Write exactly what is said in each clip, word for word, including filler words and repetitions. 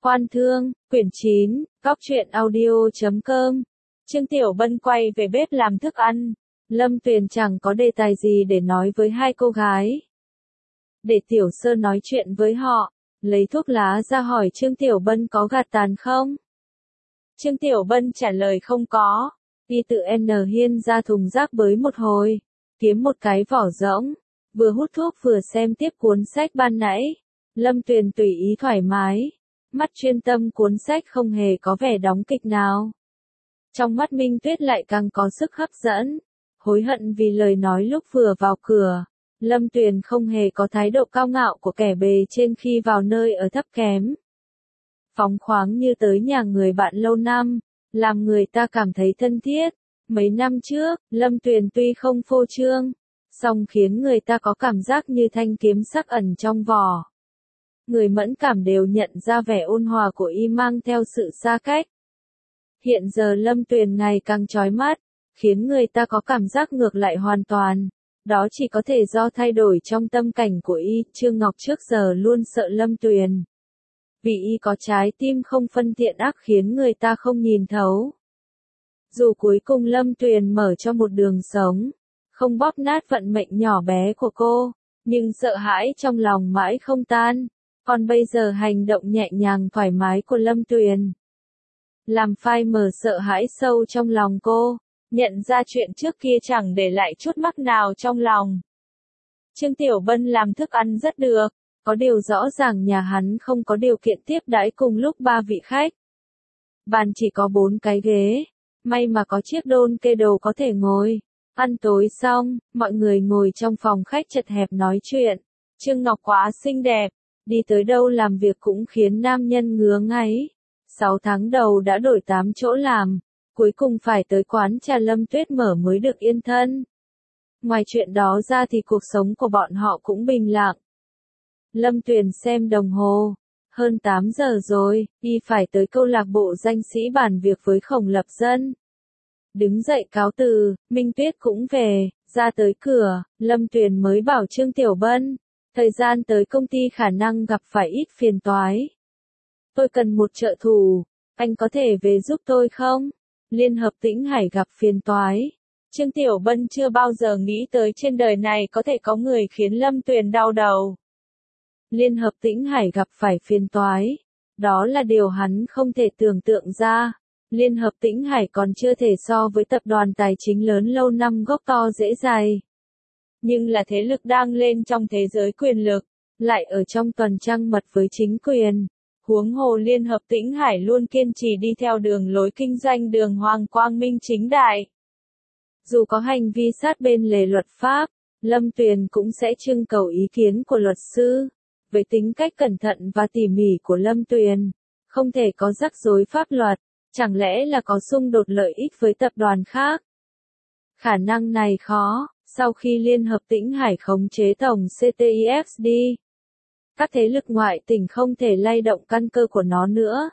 Quan Thương, quyển chín, góc truyện audio chấm com. Trương Tiểu Bân quay về bếp làm thức ăn. Lâm Tuyền chẳng có đề tài gì để nói với hai cô gái. Để Tiểu Sơ nói chuyện với họ, lấy thuốc lá ra hỏi Trương Tiểu Bân có gạt tàn không? Trương Tiểu Bân trả lời không có. Y tự N hiên ra thùng rác bới một hồi, kiếm một cái vỏ rỗng, vừa hút thuốc vừa xem tiếp cuốn sách ban nãy. Lâm Tuyền tùy ý thoải mái, mắt chuyên tâm cuốn sách không hề có vẻ đóng kịch nào. Trong mắt Minh Tuyết lại càng có sức hấp dẫn, hối hận vì lời nói lúc vừa vào cửa. Lâm Tuyền không hề có thái độ cao ngạo của kẻ bề trên khi vào nơi ở thấp kém. Phóng khoáng như tới nhà người bạn lâu năm, làm người ta cảm thấy thân thiết. Mấy năm trước, Lâm Tuyền tuy không phô trương, song khiến người ta có cảm giác như thanh kiếm sắc ẩn trong vỏ. Người mẫn cảm đều nhận ra vẻ ôn hòa của y mang theo sự xa cách. Hiện giờ Lâm Tuyền ngày càng chói mắt, khiến người ta có cảm giác ngược lại hoàn toàn. Đó chỉ có thể do thay đổi trong tâm cảnh của y. Trương Ngọc trước giờ luôn sợ Lâm Tuyền, vì y có trái tim không phân thiện ác khiến người ta không nhìn thấu. Dù cuối cùng Lâm Tuyền mở cho một đường sống, không bóp nát vận mệnh nhỏ bé của cô, nhưng sợ hãi trong lòng mãi không tan. Còn bây giờ hành động nhẹ nhàng thoải mái của Lâm Tuyền làm phai mờ sợ hãi sâu trong lòng cô, nhận ra chuyện trước kia chẳng để lại chút mắc nào trong lòng. Trương Tiểu Bân làm thức ăn rất được, có điều rõ ràng nhà hắn không có điều kiện tiếp đãi cùng lúc ba vị khách. Bàn chỉ có bốn cái ghế, may mà có chiếc đôn kê đồ có thể ngồi. Ăn tối xong, mọi người ngồi trong phòng khách chật hẹp nói chuyện. Trương Ngọc quá xinh đẹp, đi tới đâu làm việc cũng khiến nam nhân ngứa ngáy. Sáu tháng đầu đã đổi tám chỗ làm, cuối cùng phải tới quán trà Lâm Tuyết mở mới được yên thân. Ngoài chuyện đó ra thì cuộc sống của bọn họ cũng bình lặng. Lâm Tuyền xem đồng hồ, hơn tám giờ rồi, y phải tới câu lạc bộ danh sĩ bàn việc với Khổng Lập Dân. Đứng dậy cáo từ, Minh Tuyết cũng về, ra tới cửa, Lâm Tuyền mới bảo Trương Tiểu Bân, thời gian tới công ty khả năng gặp phải ít phiền toái. Tôi cần một trợ thủ, anh có thể về giúp tôi không? Liên hợp Tĩnh Hải gặp phiền toái. Trương Tiểu Bân chưa bao giờ nghĩ tới trên đời này có thể có người khiến Lâm Tuyền đau đầu. Liên hợp Tĩnh Hải gặp phải phiền toái, đó là điều hắn không thể tưởng tượng ra. Liên hợp Tĩnh Hải còn chưa thể so với tập đoàn tài chính lớn lâu năm gốc to dễ dày. Nhưng là thế lực đang lên trong thế giới quyền lực, lại ở trong tuần trăng mật với chính quyền. Huống hồ Liên hợp Tĩnh Hải luôn kiên trì đi theo đường lối kinh doanh đường hoàng quang minh chính đại. Dù có hành vi sát bên lề luật pháp, Lâm Tuyền cũng sẽ trưng cầu ý kiến của luật sư. Với tính cách cẩn thận và tỉ mỉ của Lâm Tuyền, không thể có rắc rối pháp luật, chẳng lẽ là có xung đột lợi ích với tập đoàn khác. Khả năng này khó, sau khi Liên hợp Tĩnh Hải khống chế tổng xê tê i ép đê. Các thế lực ngoại tỉnh không thể lay động căn cơ của nó nữa.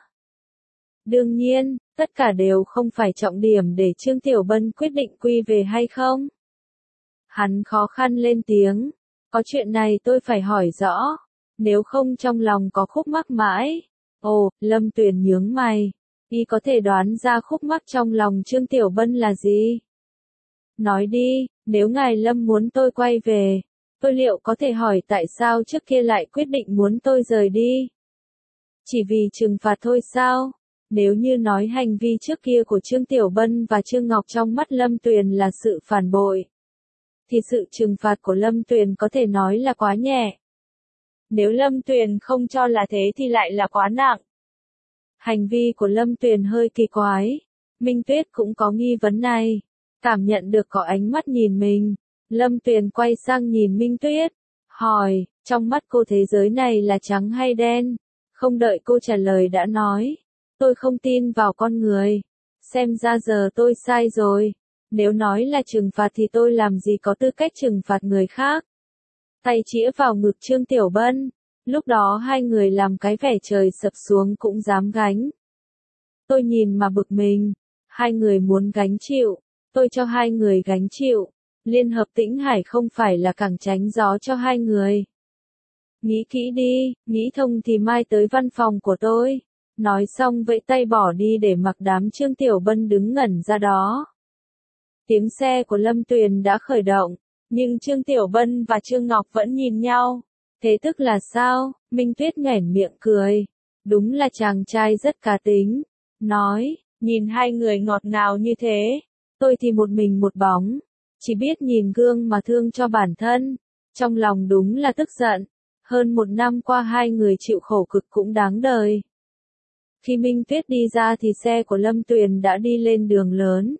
Đương nhiên, tất cả đều không phải trọng điểm để Trương Tiểu Bân quyết định quy về hay không. Hắn khó khăn lên tiếng, có chuyện này tôi phải hỏi rõ, nếu không trong lòng có khúc mắc mãi. Ồ, Lâm Tuyền nhướng mày, y có thể đoán ra khúc mắc trong lòng Trương Tiểu Bân là gì? Nói đi, nếu ngài Lâm muốn tôi quay về, tôi liệu có thể hỏi tại sao trước kia lại quyết định muốn tôi rời đi? Chỉ vì trừng phạt thôi sao? Nếu như nói hành vi trước kia của Trương Tiểu Bân và Trương Ngọc trong mắt Lâm Tuyền là sự phản bội, thì sự trừng phạt của Lâm Tuyền có thể nói là quá nhẹ. Nếu Lâm Tuyền không cho là thế thì lại là quá nặng. Hành vi của Lâm Tuyền hơi kỳ quái. Minh Tuyết cũng có nghi vấn này. Cảm nhận được có ánh mắt nhìn mình, Lâm Tuyền quay sang nhìn Minh Tuyết, hỏi, trong mắt cô thế giới này là trắng hay đen? Không đợi cô trả lời đã nói, tôi không tin vào con người. Xem ra giờ tôi sai rồi. Nếu nói là trừng phạt thì tôi làm gì có tư cách trừng phạt người khác. Tay chĩa vào ngực Trương Tiểu Bân. Lúc đó hai người làm cái vẻ trời sập xuống cũng dám gánh. Tôi nhìn mà bực mình. Hai người muốn gánh chịu, tôi cho hai người gánh chịu. Liên hợp Tĩnh Hải không phải là cẳng tránh gió cho hai người. Nghĩ kỹ đi, nghĩ thông thì mai tới văn phòng của tôi. Nói xong vẫy tay bỏ đi để mặc đám Trương Tiểu Bân đứng ngẩn ra đó. Tiếng xe của Lâm Tuyền đã khởi động, nhưng Trương Tiểu Bân và Trương Ngọc vẫn nhìn nhau. Thế tức là sao? Minh Tuyết nhoẻn miệng cười. Đúng là chàng trai rất cá tính. Nói, nhìn hai người ngọt ngào như thế. Tôi thì một mình một bóng. Chỉ biết nhìn gương mà thương cho bản thân. Trong lòng đúng là tức giận. Hơn một năm qua hai người chịu khổ cực cũng đáng đời. Khi Minh Tuyết đi ra thì xe của Lâm Tuyền đã đi lên đường lớn.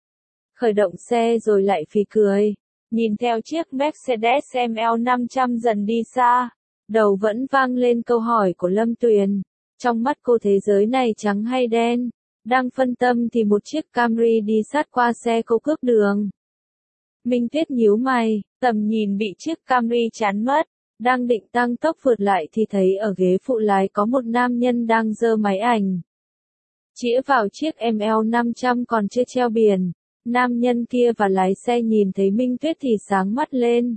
Khởi động xe rồi lại phì cười. Nhìn theo chiếc Mercedes em lờ năm trăm dần đi xa. Đầu vẫn vang lên câu hỏi của Lâm Tuyền. Trong mắt cô thế giới này trắng hay đen? Đang phân tâm thì một chiếc Camry đi sát qua xe cô cướp đường. Minh Tuyết nhíu mày, tầm nhìn bị chiếc Camry chắn mất. Đang định tăng tốc vượt lại thì thấy ở ghế phụ lái có một nam nhân đang giơ máy ảnh. Chĩa vào chiếc em lờ năm trăm còn chưa treo biển. Nam nhân kia và lái xe nhìn thấy Minh Tuyết thì sáng mắt lên.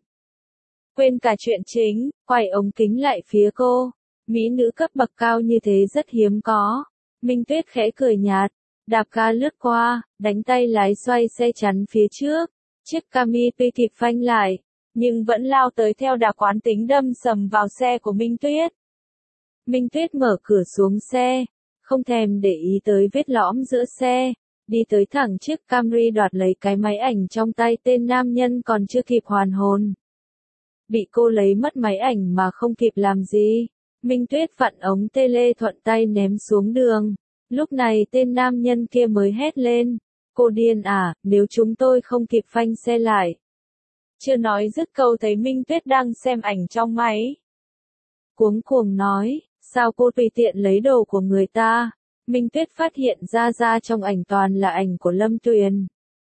Quên cả chuyện chính, quay ống kính lại phía cô. Mỹ nữ cấp bậc cao như thế rất hiếm có. Minh Tuyết khẽ cười nhạt, đạp ga lướt qua, đánh tay lái xoay xe chắn phía trước. Chiếc Camry kịp phanh lại, nhưng vẫn lao tới theo đà quán tính đâm sầm vào xe của Minh Tuyết. Minh Tuyết mở cửa xuống xe, không thèm để ý tới vết lõm giữa xe, đi tới thẳng chiếc Camry đoạt lấy cái máy ảnh trong tay tên nam nhân còn chưa kịp hoàn hồn. Bị cô lấy mất máy ảnh mà không kịp làm gì. Minh Tuyết vặn ống tele thuận tay ném xuống đường. Lúc này tên nam nhân kia mới hét lên. Cô điên à, nếu chúng tôi không kịp phanh xe lại. Chưa nói dứt câu thấy Minh Tuyết đang xem ảnh trong máy. Cuống cuồng nói, sao cô tùy tiện lấy đồ của người ta? Minh Tuyết phát hiện ra ra trong ảnh toàn là ảnh của Lâm Tuyền.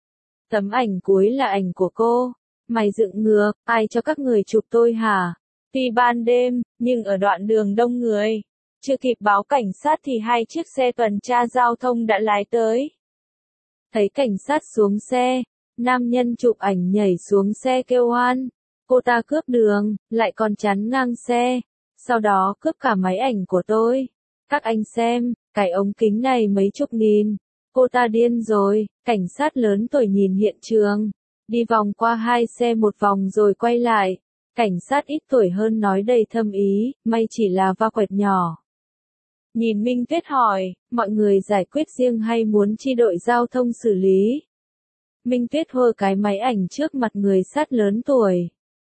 Tấm ảnh cuối là ảnh của cô. Mày dựng ngược, ai cho các người chụp tôi hả? Tuy ban đêm, nhưng ở đoạn đường đông người. Chưa kịp báo cảnh sát thì hai chiếc xe tuần tra giao thông đã lái tới. Thấy cảnh sát xuống xe, nam nhân chụp ảnh nhảy xuống xe kêu oan. Cô ta cướp đường, lại còn chắn ngang xe. Sau đó cướp cả máy ảnh của tôi. Các anh xem, cái ống kính này mấy chục nghìn. Cô ta điên rồi, cảnh sát lớn tuổi nhìn hiện trường. Đi vòng qua hai xe một vòng rồi quay lại. Cảnh sát ít tuổi hơn nói đầy thâm ý, may chỉ là va quẹt nhỏ. Nhìn Minh Tuyết hỏi, mọi người giải quyết riêng hay muốn chi đội giao thông xử lý? Minh Tuyết hơ cái máy ảnh trước mặt người sát lớn tuổi.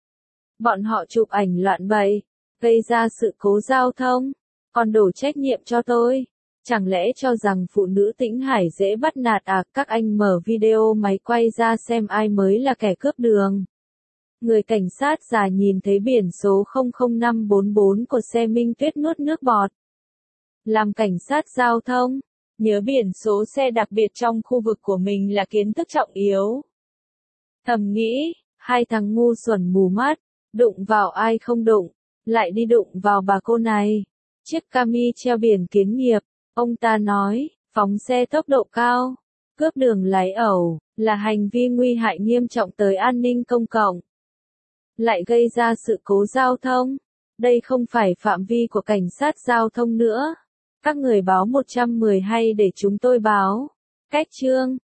Bọn họ chụp ảnh loạn bậy, gây ra sự cố giao thông, còn đổ trách nhiệm cho tôi. Chẳng lẽ cho rằng phụ nữ Tĩnh Hải dễ bắt nạt à? Các anh mở video máy quay ra xem ai mới là kẻ cướp đường. Người cảnh sát già nhìn thấy biển số không không năm bốn bốn của xe Minh Tuyết nuốt nước bọt. Làm cảnh sát giao thông, nhớ biển số xe đặc biệt trong khu vực của mình là kiến thức trọng yếu. Thầm nghĩ, hai thằng ngu xuẩn mù mắt, đụng vào ai không đụng, lại đi đụng vào bà cô này. Chiếc Camry treo biển kiến nghiệp, ông ta nói, phóng xe tốc độ cao, cướp đường lái ẩu, là hành vi nguy hại nghiêm trọng tới an ninh công cộng. Lại gây ra sự cố giao thông. Đây không phải phạm vi của cảnh sát giao thông nữa. Các người báo một trăm mười hay để chúng tôi báo. Cách chương